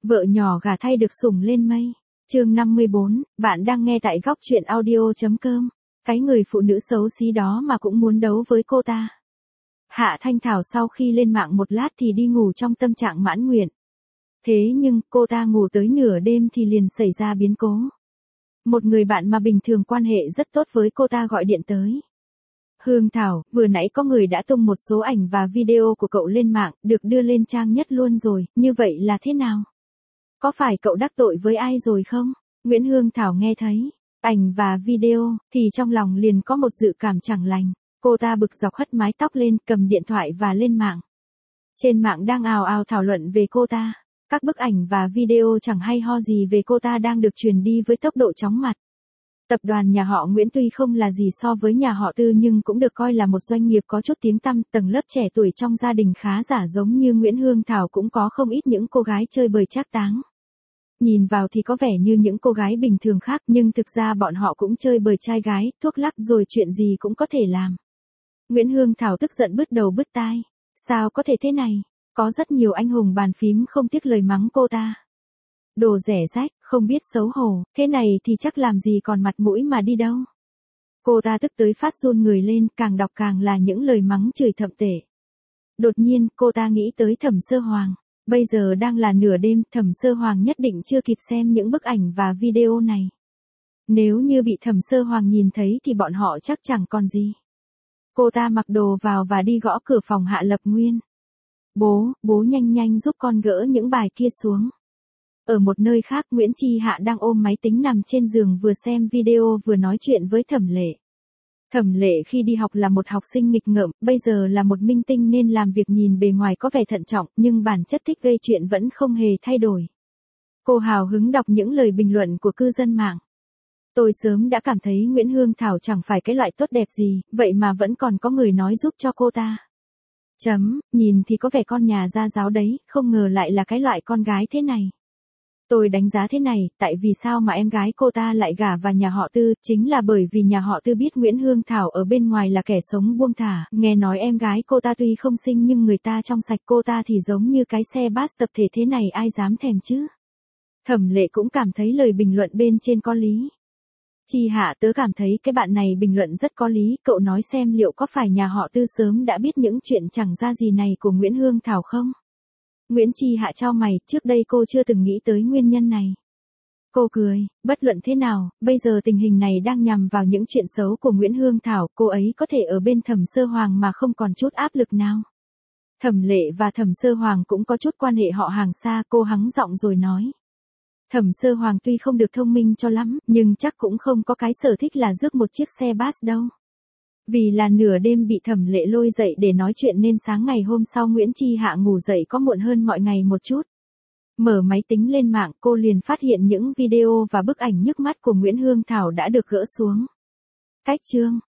Vợ nhỏ gả thay được sủng lên mây. Chương 54, bạn đang nghe tại góc truyện audio.com. Cái người phụ nữ xấu xí đó mà cũng muốn đấu với cô ta. Hạ Thanh Thảo sau khi lên mạng một lát thì đi ngủ trong tâm trạng mãn nguyện. Thế nhưng cô ta ngủ tới nửa đêm thì liền xảy ra biến cố. Một người bạn mà bình thường quan hệ rất tốt với cô ta gọi điện tới. Hương Thảo, vừa nãy có người đã tung một số ảnh và video của cậu lên mạng, được đưa lên trang nhất luôn rồi, như vậy là thế nào? Có phải cậu đắc tội với ai rồi không? Nguyễn Hương Thảo nghe thấy ảnh và video, thì trong lòng liền có một dự cảm chẳng lành. Cô ta bực dọc hất mái tóc lên, cầm điện thoại và lên mạng. Trên mạng đang ào ào thảo luận về cô ta. Các bức ảnh và video chẳng hay ho gì về cô ta đang được truyền đi với tốc độ chóng mặt. Tập đoàn nhà họ Nguyễn tuy không là gì so với nhà họ Tư nhưng cũng được coi là một doanh nghiệp có chút tiếng tăm, tầng lớp trẻ tuổi trong gia đình khá giả giống như Nguyễn Hương Thảo cũng có không ít những cô gái chơi bời trác táng. Nhìn vào thì có vẻ như những cô gái bình thường khác nhưng thực ra bọn họ cũng chơi bời trai gái, thuốc lắc rồi chuyện gì cũng có thể làm. Nguyễn Hương Thảo tức giận bứt đầu bứt tai. Sao có thể thế này? Có rất nhiều anh hùng bàn phím không tiếc lời mắng cô ta. Đồ rẻ rách, không biết xấu hổ, thế này thì chắc làm gì còn mặt mũi mà đi đâu. Cô ta tức tới phát run người lên, càng đọc càng là những lời mắng chửi thậm tệ. Đột nhiên, cô ta nghĩ tới Thẩm Sơ Hoàng. Bây giờ đang là nửa đêm, Thẩm Sơ Hoàng nhất định chưa kịp xem những bức ảnh và video này. Nếu như bị Thẩm Sơ Hoàng nhìn thấy thì bọn họ chắc chẳng còn gì. Cô ta mặc đồ vào và đi gõ cửa phòng Hạ Lập Nguyên. Bố nhanh nhanh giúp con gỡ những bài kia xuống. Ở một nơi khác, Nguyễn Chi Hạ đang ôm máy tính nằm trên giường vừa xem video vừa nói chuyện với Thẩm Lệ. Thẩm Lệ khi đi học là một học sinh nghịch ngợm, bây giờ là một minh tinh nên làm việc nhìn bề ngoài có vẻ thận trọng, nhưng bản chất thích gây chuyện vẫn không hề thay đổi. Cô hào hứng đọc những lời bình luận của cư dân mạng. Tôi sớm đã cảm thấy Nguyễn Hương Thảo chẳng phải cái loại tốt đẹp gì, vậy mà vẫn còn có người nói giúp cho cô ta. Nhìn thì có vẻ con nhà gia giáo đấy, không ngờ lại là cái loại con gái thế này. Tôi đánh giá thế này, tại vì sao mà em gái cô ta lại gả vào nhà họ Tư, chính là bởi vì nhà họ Tư biết Nguyễn Hương Thảo ở bên ngoài là kẻ sống buông thả, nghe nói em gái cô ta tuy không xinh nhưng người ta trong sạch, cô ta thì giống như cái xe bus tập thể thế này ai dám thèm chứ. Thẩm Lệ cũng cảm thấy lời bình luận bên trên có lý. Chi Hạ, tớ cảm thấy cái bạn này bình luận rất có lý, cậu nói xem liệu có phải nhà họ Tư sớm đã biết những chuyện chẳng ra gì này của Nguyễn Hương Thảo không? Nguyễn Chi Hạ chau mày, trước đây cô chưa từng nghĩ tới nguyên nhân này. Cô cười, bất luận thế nào, bây giờ tình hình này đang nhằm vào những chuyện xấu của Nguyễn Hương Thảo, cô ấy có thể ở bên Thẩm Sơ Hoàng mà không còn chút áp lực nào. Thẩm Lệ và Thẩm Sơ Hoàng cũng có chút quan hệ họ hàng xa, cô hắng giọng rồi nói. Thẩm Sơ Hoàng tuy không được thông minh cho lắm, nhưng chắc cũng không có cái sở thích là rước một chiếc xe bus đâu. Vì là nửa đêm bị Thẩm Lệ lôi dậy để nói chuyện nên sáng ngày hôm sau Nguyễn Chi Hạ ngủ dậy có muộn hơn mọi ngày một chút. Mở máy tính lên mạng, cô liền phát hiện những video và bức ảnh nhức mắt của Nguyễn Hương Thảo đã được gỡ xuống. Cách chương